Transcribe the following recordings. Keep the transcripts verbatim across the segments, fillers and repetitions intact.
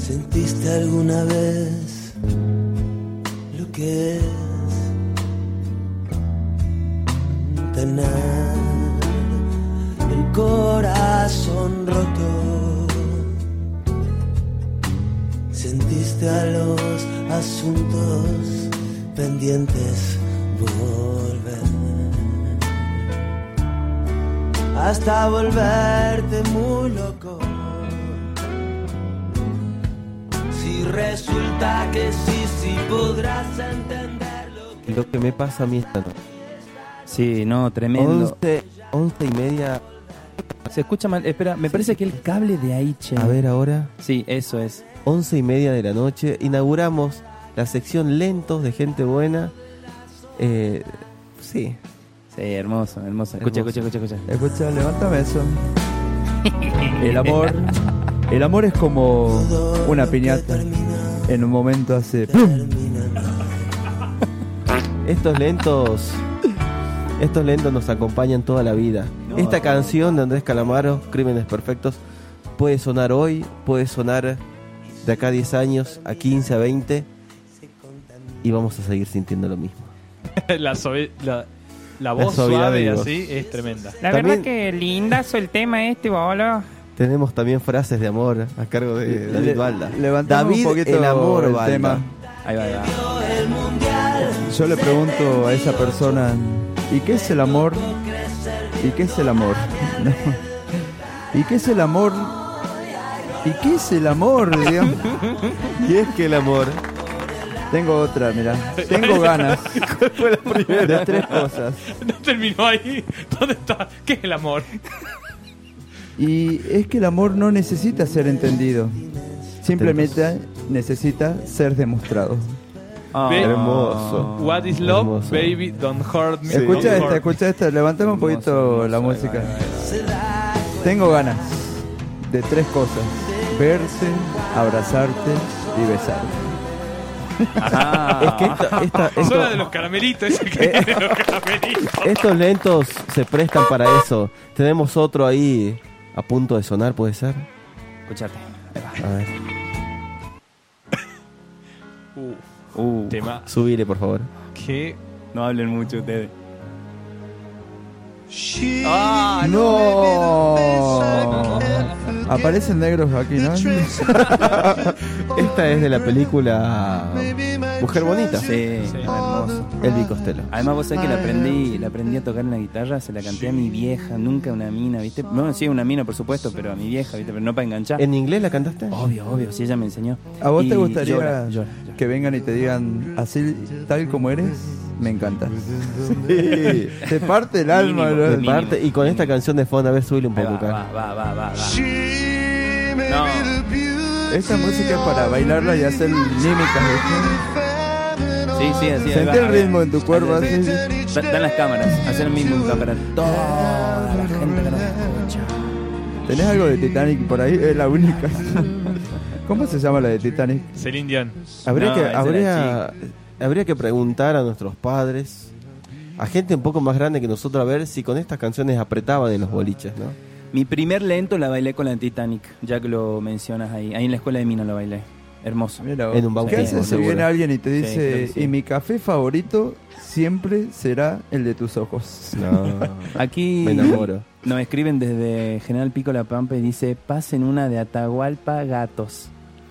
¿Sentiste alguna vez lo que es tener el corazón roto? ¿Sentiste a los asuntos pendientes volver? Hasta volverte muy loco. Si resulta que sí, sí podrás entenderlo. Que Lo que me pasa a mí esta noche. Sí, no, tremendo. Once, once y media. Se escucha mal. Espera, me parece que el cable de ahí, che. A ver ahora. Sí, eso es. Once y media de la noche. Inauguramos la sección Lentos de Gente Buena. Eh, sí. Sí, hermoso, hermoso. Escucha, Hermoso. escucha, escucha, escucha. Escucha, levántame eso. El amor, el amor es como una piñata. En un momento hace ¡pum! Estos lentos. Estos lentos nos acompañan toda la vida. No, Esta no. canción de Andrés Calamaro, Crímenes Perfectos, puede sonar hoy, puede sonar de acá a diez años, a quince, a veinte, y vamos a seguir sintiendo lo mismo. la, suave- la, la La voz suavidad suave de y voz. así es tremenda. La También- verdad que lindazo el tema este, boludo. Tenemos también frases de amor a cargo de David Le- Balda. levantamos David, un poquito el amor, el Balda. tema. Ahí va, ahí va. Yo le pregunto a esa persona, ¿y qué es el amor? ¿Y qué es el amor? No. ¿Y qué es el amor? ¿Y qué es el amor? Digamos. Y es que el amor. Tengo otra, mirá. Tengo ganas ¿Cuál fue la primera? de tres cosas. No terminó ahí. ¿Dónde está? ¿Qué es el amor? Y es que el amor no necesita ser entendido. Simplemente necesita ser demostrado. Ah. Ve- Hermoso. What is love, Hermoso. baby? Don't hurt me. Escucha don't esta, hurt me. escucha esta. Levantame un poquito Hermoso, la hermoso. música. Ahí va, ahí va. Tengo ganas de tres cosas. Verte, abrazarte y besarte. Ajá. Es que esta- esta- Son esto- las de los caramelitos, ese que Eh. tiene los caramelitos. estos lentos se prestan para eso. Tenemos otro ahí a punto de sonar, ¿puede ser? Escuchate. Ahí va. A ver, Uh, Uh, tema subile, por favor. que... no hablen mucho ustedes. ¡Ah, ¡No! Aparecen negros aquí, ¿no? Esta es de la película Mujer Bonita. Sí, Sí. hermoso. Elvis Costello. Además vos sabés que la aprendí, la aprendí a tocar en la guitarra, se la canté a mi vieja, nunca a una mina, ¿viste? No, sí, una mina por supuesto, pero a mi vieja, ¿viste? Pero no para enganchar. ¿En inglés la cantaste? Obvio, obvio, si ella me enseñó. ¿A vos Y te gustaría llora, llora, llora. que vengan y te digan así, tal como eres? Me encanta. Sí. Te parte el alma, Mínimo, ¿no? De mínimo. parte, y con esta canción de fondo, a ver, subile un Ahí poco va, acá. va, va, va, va, va. No, Esta música es para bailarla y hacer mímicas. ¿viste? sí, sí, así. ahí Sentí va, el a ver. ritmo en tu cuerpo. Así. así. Da- Dan las cámaras, hacer el mismo para toda la gente que nos escucha. ¿Tenés algo de Titanic por ahí? Es la única. ¿Cómo se llama la de Titanic? Celine Dion. Habría, No, que, esa era habría, habría que preguntar a nuestros padres, a gente un poco más grande que nosotros, a ver si con estas canciones apretaban en los boliches, ¿no? Mi primer lento la bailé con la Titanic, ya que lo mencionas ahí. Ahí en la escuela de Mina lo bailé. Hermoso. Mira, En un ¿qué bautismo, haces si seguro. viene alguien y te Sí, dice, creo que sí. y mi café favorito siempre será el de tus ojos? No, Aquí me enamoro. nos escriben desde General Pico La Pampa y dice, pasen una de Atahualpa Gatos.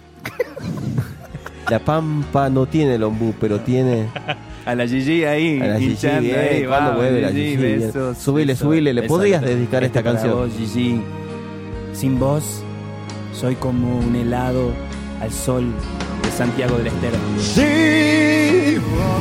La Pampa no tiene el ombú, pero tiene A la Gigi ahí, a la Gigi, hinchando bien, ahí, cuando vamos, vuelve la Gigi, Gigi, bien. besos, Subile, besos, subile, ¿le besos. podrías dedicar Este esta para canción? vos, Gigi. Sin vos, soy como un helado al sol de Santiago del Estero. ¡Sí!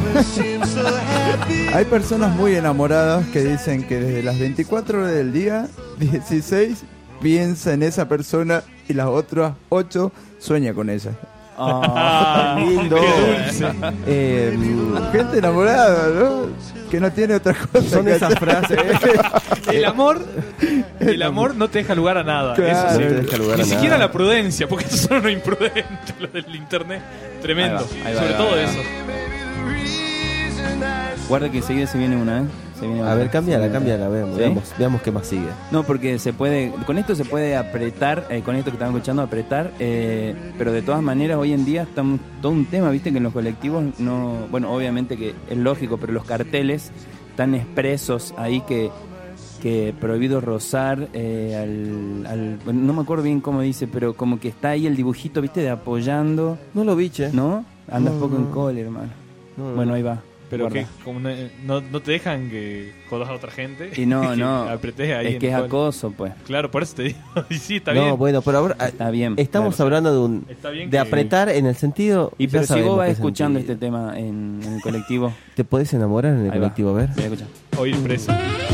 Hay personas muy enamoradas que dicen que desde las veinticuatro horas del día, dieciséis piensa en esa persona y las otras ocho sueña con ella. Ah, lindo. Qué dulce. Eh, Gente enamorada, ¿no? Que no tiene otra cosa son que esas hacer. frases. El amor, el amor no te deja lugar a nada. Claro. Eso sí. No te deja lugar Ni a siquiera nada. la prudencia, porque estos son unos imprudentes, los del internet. Tremendo. Ahí va, ahí va, Sobre ahí va, todo ahí va. eso. Guarda que enseguida se viene una, ¿eh? Se viene A otra. ver, cámbiala, Se viene cámbiala, otra. veamos, ¿Sí? veamos, veamos qué más sigue. No, porque se puede, con esto se puede apretar, eh, con esto que estamos escuchando, apretar, eh, pero de todas maneras hoy en día está un- todo un tema, viste, que en los colectivos no, bueno, obviamente que es lógico, pero los carteles están expresos ahí que, que prohibido rozar eh, al, al- bueno, no me acuerdo bien cómo dice, pero como que está ahí el dibujito, viste, de apoyando, No lo vi, che. ¿no? Andas No, poco no. en cole, hermano. No, no. Bueno, ahí va. Pero guarda. que como no, no, no te dejan que jodas a otra gente. Y no, que no, apretés ahí es en que es el cole. acoso, pues. Claro, por eso te digo. Y sí, está no, bien. bueno, pero ahora ah, Está bien. estamos claro. hablando de un Está bien de que- apretar en el sentido. Y ya pero si sabemos vos vas qué escuchando sentido. este tema en, en el colectivo, ¿Te podés enamorar en el ahí va. colectivo? A ver. Voy a escuchar. O ir preso.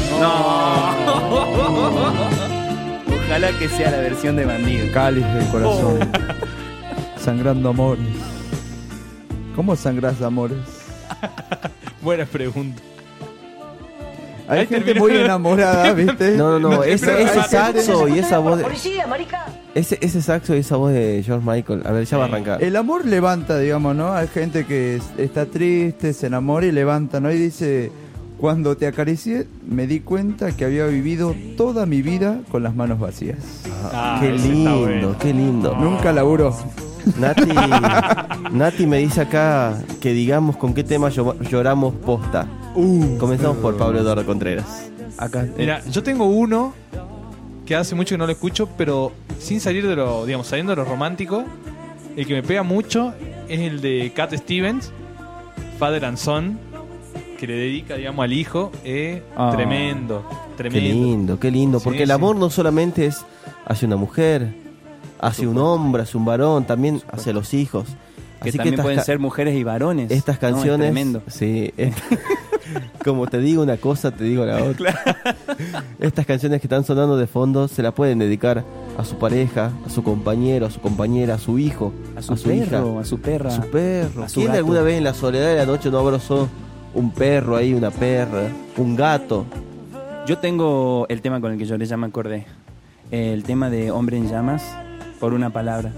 Ojalá que sea la versión de Bandido. Cáliz del corazón. Oh. Sangrando amores. ¿Cómo sangras amores? Buena pregunta. Hay Ahí gente terminó. muy enamorada, ¿viste? No, no, no, No, ese, pero- ese ah, saxo y esa voz de, ¡Policía, marica! ese, ese saxo y esa voz de George Michael. A ver, ya va a arrancar. El amor levanta, digamos, ¿no? Hay gente que es- está triste, se enamora y levanta, ¿no? Y dice, cuando te acaricié me di cuenta que había vivido toda mi vida con las manos vacías. Ah, Qué ese está lindo, bueno. qué lindo. Nunca laburó. Nati, Nati me dice acá que digamos con qué tema llo- lloramos posta. Comenzamos por Pablo Eduardo Contreras. Acá. eh, Mira, yo tengo uno que hace mucho que no lo escucho, pero sin salir de lo, digamos, saliendo de lo romántico, el que me pega mucho es el de Cat Stevens, Father and Son, que le dedica, digamos, al hijo. Eh, Ah. Tremendo, Qué tremendo. lindo, qué lindo. Sí, Porque el sí. amor no solamente es hacia una mujer, hacia un hombre, hacia un varón, también hacia los hijos. que Así también estas pueden ca- ser mujeres y varones. estas No, es canciones, tremendo. sí, es- como te digo una cosa, te digo la otra. Estas canciones que están sonando de fondo se la pueden dedicar a su pareja, a su compañero, a su compañera, a su hijo, A su, hija, perro, a su perra. a su perro. a su ¿Quién gato. alguna vez en la soledad de la noche no abrazó un perro ahí, una perra, un gato? Yo tengo el tema con el que lloré, ya me acordé. El tema de Hombre en Llamas, por una palabra.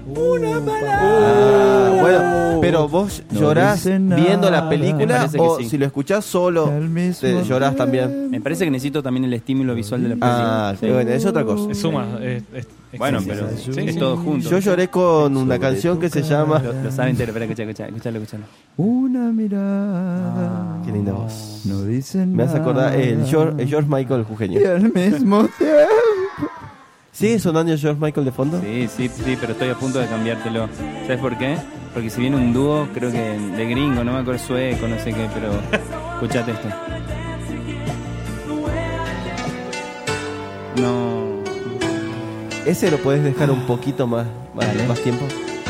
Ah, bueno, pero vos No llorás dice nada. viendo la Me película parece que o sí. si lo escuchás solo Al mismo te llorás también. Me parece que necesito también el estímulo visual de la película. Ah, sí, bueno, es otra cosa. Es suma. Es, es- es- Bueno, sí, pero sí, es sí. todo junto. Yo lloré con una Sobre canción tu que se cara. llama Lo, lo saben entero, espera, escucha, escucha, escuchalo, escuchalo. Una mirada. Qué linda voz. No dicen Me hace acordar el George, el George Michael jujeño. Y al mismo tiempo. ¿Sigue sonando el George Michael de fondo? Sí, sí, sí, pero estoy a punto de cambiártelo. ¿Sabes por qué? Porque si viene un dúo, creo que de gringo, no me acuerdo, sueco, no sé qué, pero escuchate esto. No. Ese lo podés dejar un poquito más, más, Dale. más tiempo.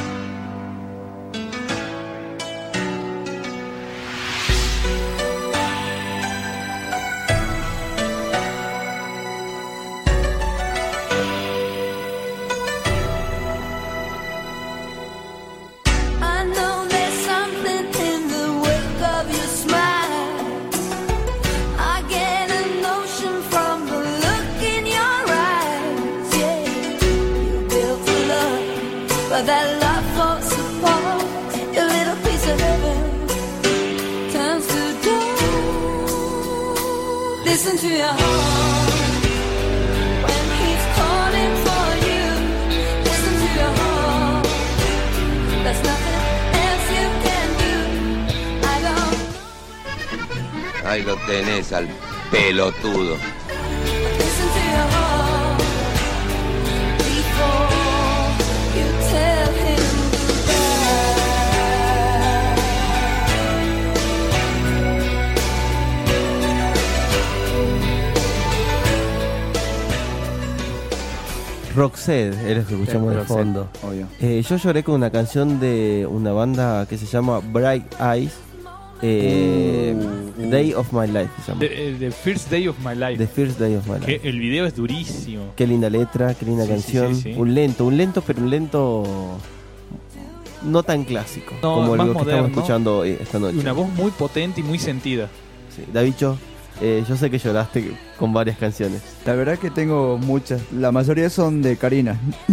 I know there's something in the wake of your smile. I get a notion from the look in your eyes. Yeah, you built a love, but that love falls apart. Your little piece of heaven turns to dust. Listen to your heart when he's calling for you. Listen to your heart. There's nothing else you can do. I don't Ahí lo tenés al pelotudo. listen to your heart before you tell him Roxette es lo que escuchamos de Roxette, fondo. Obvio. Eh, yo lloré con una canción de una banda que se llama Bright Eyes. eh, Uh, Day of My Life se llama. The, eh, the First Day of My Life. The First Day of My Life. Que el video es durísimo. Qué linda letra, qué linda Sí, canción. sí, sí, sí. Un lento, un lento, pero un lento no tan clásico No, como más lo que moderno. estamos escuchando hoy, esta noche. Una voz muy potente y muy sentida. Sí. Davicho, Eh, yo sé que lloraste con varias canciones. La verdad que tengo muchas. La mayoría son de Karina.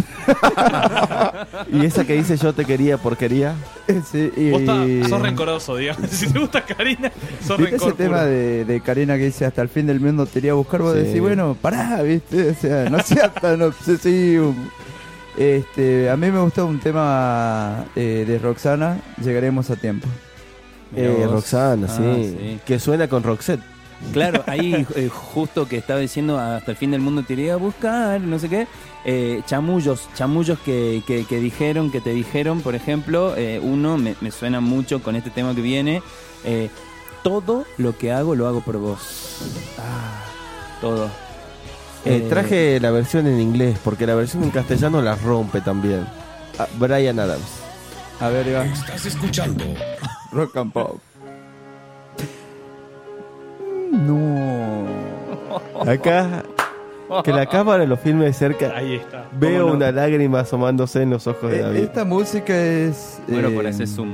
Y esa que dice yo te quería porquería. Sí, y... Vos ta- sos rencoroso, digamos. Si te gusta Karina, sos ¿Viste rencor ese tema puro. de, de Karina que dice hasta el fin del mundo te iría a buscar? Vos Sí. decís, bueno, pará, ¿viste? O sea, no seas tan obsesivo. Este, a mí me gustó un tema eh, de Roxana, Llegaremos a tiempo. Mirá Eh, vos. Roxana, Ah, sí. sí. Que suena con Roxette. Claro, ahí eh, justo que estaba diciendo hasta el fin del mundo te iría a buscar, no sé qué. Eh, chamullos, chamullos que, que, que dijeron, que te dijeron, por ejemplo, eh, uno me, me suena mucho con este tema que viene. eh, todo lo que hago lo hago por vos. Ah, todo. Eh, Eh, traje la versión en inglés, porque la versión en castellano la rompe también. Ah, Bryan Adams. A ver, Iván. Estás escuchando Rock and Pop. No. Acá, que la cámara lo filme de cerca, Ahí está. veo ¿Cómo no? una lágrima asomándose en los ojos de Eh, David. Esta música es... Bueno, eh, por ese zoom.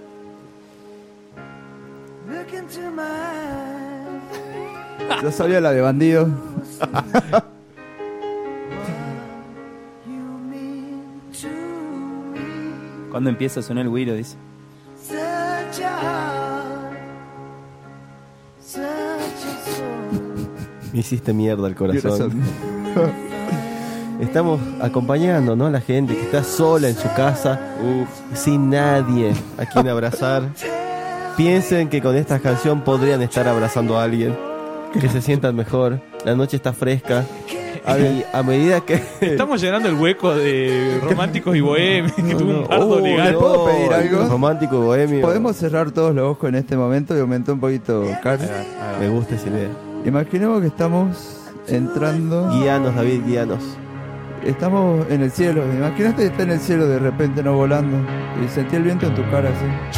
Look into my eyes. Yo sabía la de Bandido. You mean to me Cuando empieza a sonar el güiro, dice. such a heart, such a soul. Me hiciste mierda el corazón. Corazón. Estamos acompañando, ¿no? A la gente que está sola en su casa, sin nadie a quien abrazar. Piensen que con esta canción podrían estar abrazando a alguien, que se sientan mejor. La noche está fresca. Y a medida que... Estamos llenando el hueco de románticos y bohemios. Que tuvo un pardo Oh, legal. ¿le puedo pedir algo? Romántico, bohemio. Podemos cerrar todos los ojos en este momento y aumentar un poquito Carlos. Me gusta esa idea. Imaginemos que estamos entrando. Guíanos, David, guíanos. Estamos en el cielo. Imagínate que está en el cielo de repente, no volando. Y sentí el viento en tu cara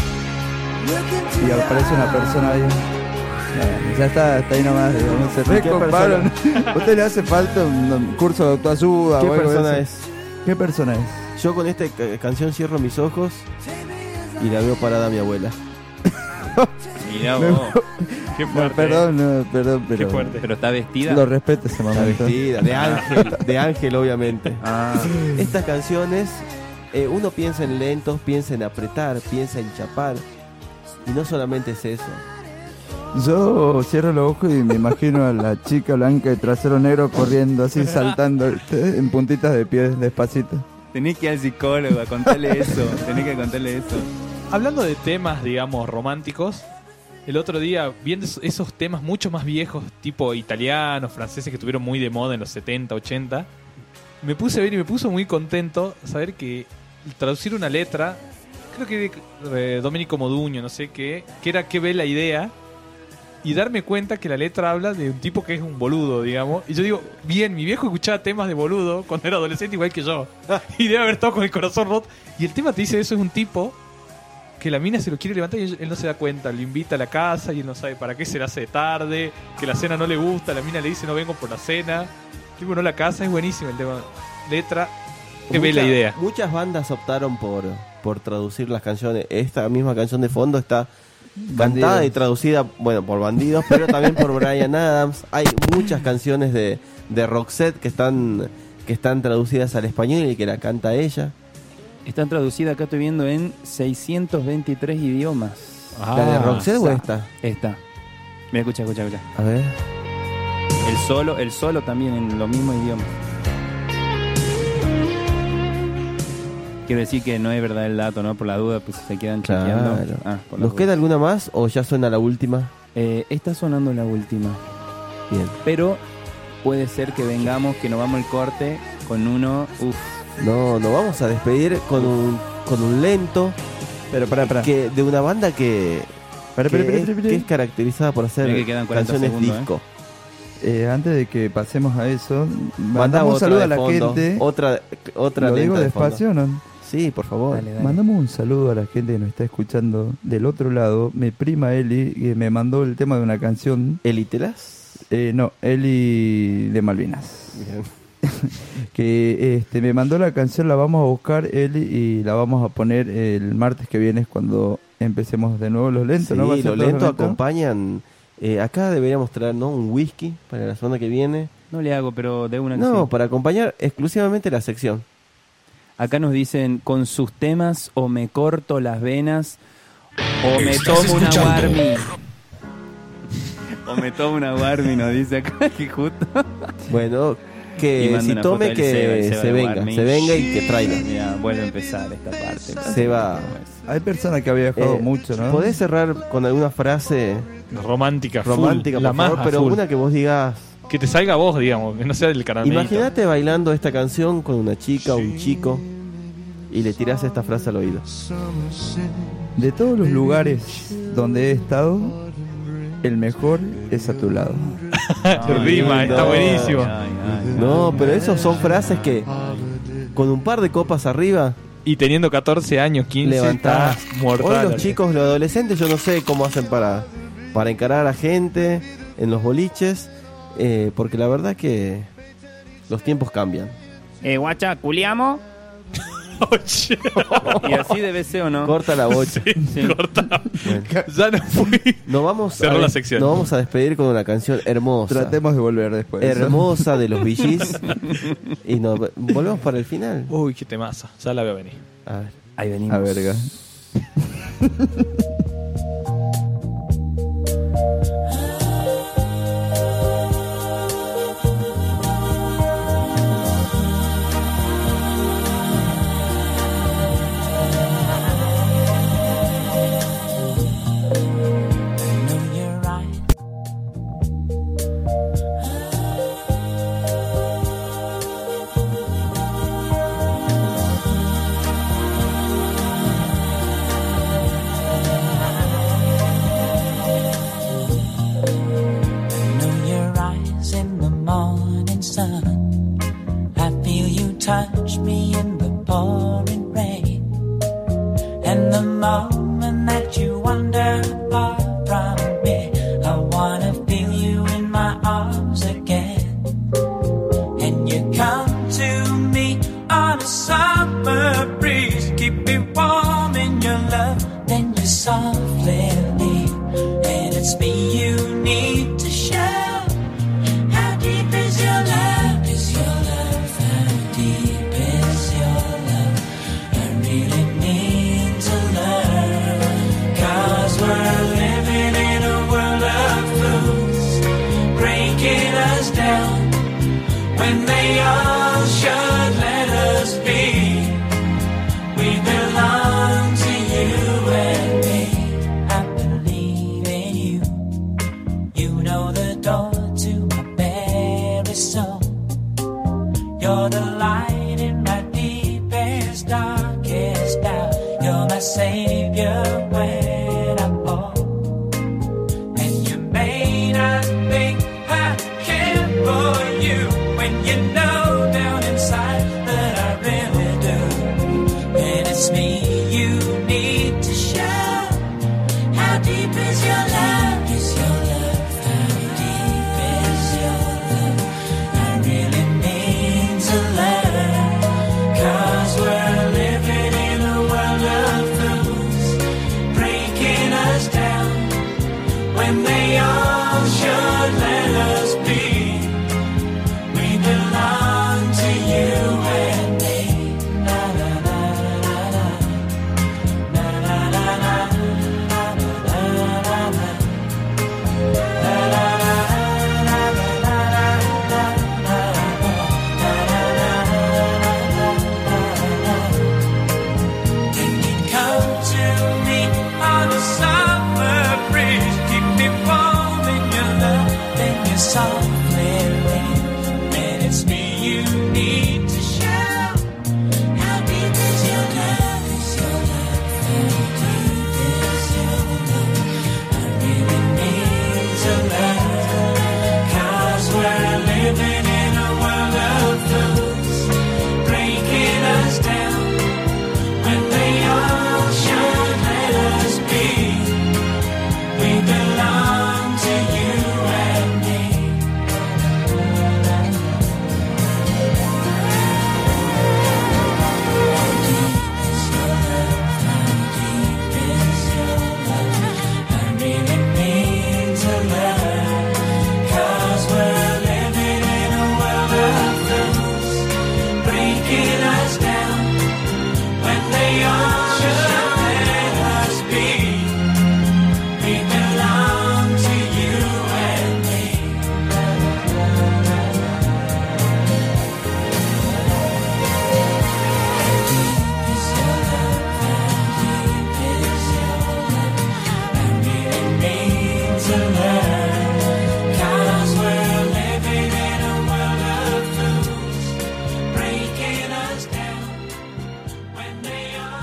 así. Y aparece una persona ahí. Ya está, está ahí nomás. Digamos, se ¿Y qué recomparon. ¿A usted le hace falta un, un curso de autoayuda ¿Qué o algo de persona eso? es? ¿Qué persona es? Yo con esta ca- canción cierro mis ojos y la veo parada a mi abuela. Mirá Me- vos. Qué No, fuerte. perdón, no, perdón, Qué pero fuerte. Pero está vestida. lo respeto ese Está momento. vestida, de ángel, de ángel obviamente. Ah, Estas canciones, eh, uno piensa en lentos, piensa en apretar, piensa en chapar. Y no solamente es eso. Yo cierro los ojos y me imagino a la chica blanca de trasero negro corriendo así, saltando ¿viste? En puntitas de pie, despacito. tenés que ir al psicólogo a contarle eso. Tenés que contarle eso. Hablando de temas, digamos, románticos, el otro día, viendo esos- esos temas mucho más viejos, tipo italianos, franceses, que estuvieron muy de moda en los setenta, ochenta, me puse a ver y me puso muy contento saber que traducir una letra, creo que de eh, Domenico Modugno, no sé qué, que era que ve la idea, y darme cuenta que la letra habla de un tipo que es un boludo, digamos. Y yo digo, bien, mi viejo escuchaba temas de boludo cuando era adolescente igual que yo. Y debe haber estado con el corazón roto. Y el tema te dice eso, es un tipo que la mina se lo quiere levantar y él, él no se da cuenta. Le invita a la casa y él no sabe para qué, se le hace tarde, que la cena no le gusta, la mina le dice no vengo por la cena. El tipo no la casa, es buenísimo el tema. Letra, que ve la Mucha- idea. Muchas bandas optaron por, por traducir las canciones. Esta misma canción de fondo está cantada Bandidos. y traducida, bueno, por Bandidos, pero también por Bryan Adams. Hay muchas canciones de, de Roxette que están, que están traducidas al español y que la canta ella. Está traducida, acá estoy viendo, en seiscientos veintitrés idiomas. ¿La de Roxette o sa- esta? Esta. Mira, escucha, escucha, escucha. A ver. El solo, el solo también en los mismos idiomas. Quiero decir que no es verdad el dato, ¿no? Por la duda, pues se quedan chequeando. Claro. Ah, por la ¿Nos duda. queda alguna más o ya suena la última? Eh, está sonando la última. Bien. Pero puede ser que vengamos, que nos vamos al corte con uno. Uf, No, nos vamos a despedir con un, con un lento Pero pará, pará. que de una banda que, Pará, que, pará, pará, es, pará, pará. que es caracterizada por hacer Mirá que quedan cuarenta canciones segundos, disco. Eh, antes de que pasemos a eso, Manda mandamos un otra saludo de a la fondo, gente. Otra, otra ¿Lo digo lenta de fondo. despacio o no? Sí, por favor. dale, dale. Mandamos un saludo a la gente que nos está escuchando del otro lado. Mi prima Eli, que me mandó el tema de una canción. ¿Elitelas? Eh, no, Eli de Malvinas. Bien. Que este, me mandó la canción, la vamos a buscar Eli y la vamos a poner el martes que viene cuando empecemos de nuevo los lentos, Sí, ¿no? ¿Va a ser los todos lentos acompañan Eh, acá deberíamos traer, ¿no?, un whisky para la semana que viene. No le hago, pero de una que No, sí. para acompañar exclusivamente la sección. Acá nos dicen, con sus temas o me corto las venas o me tomo una Warmi. O me tomo una Warmi, nos dice acá, que justo. Bueno, Y que manda si una tome, foto del Seba, el que Seba se de venga, Warmi. se venga y que traiga. Mira, vuelve a empezar esta parte. Seba, Hay personas que había viajado eh, mucho, ¿no? ¿podés cerrar con alguna frase Romántica, full, romántica, la por más favor? Pero full. una que vos digas... Que te salga a vos, digamos, que no sea del caramelito. Imagínate bailando esta canción con una chica o un chico y le tirás esta frase al oído. De todos los lugares donde he estado, el mejor es a tu lado. Rima, está no. buenísimo. Ay, ay, No, pero esas son frases que con un par de copas arriba Y teniendo catorce años, quince, levantás. está mortal. Hoy los chicos, los adolescentes, yo no sé cómo hacen para, para encarar a la gente en los boliches, eh, porque la verdad que los tiempos cambian. Eh, guacha, ¿culiamos? Oye, Y así debe ser, ¿o no? Corta la bocha. sí, corta. Bueno. Ya no fui. Nos vamos, Cerró a, la des- sección. nos vamos a despedir con una canción hermosa. Tratemos de volver después. Hermosa de los Bee Gees. Y nos volvemos para el final. Uy, qué temaza. Ya la veo venir. A ver. Ahí venimos. A verga. know you're right. I know your eyes in the morning sun. I feel you touch me in the pouring rain. And the moment that you wander far from me, I wanna feel you in my arms again. And you come to me on a summer breeze, keep me warm in your love, then you softly leave. And it's me you need to show. How deep is your love? Is your love? How deep is your love? I really need to learn. Cause we're living in a world of fools, breaking us down when they all should let us be. We belong to you and me. I believe in you. You know the door to my very soul. You're the light in my deepest, darkest doubt. You're my savior when I'm old. And you may not think I care for you when you know down inside that I really do. And it's me you need to show. How deep is your love? Is your love? How deep is your love? I really need to learn. Cause we're living in a world of fools, breaking us down when they all should let us be. We belong to you and me. Na na na na na. Na na na na. Na na na na. Na na na na na na na. Na na na na na. Then you come to me on a summer breeze, keep me warm in your love, then you soft.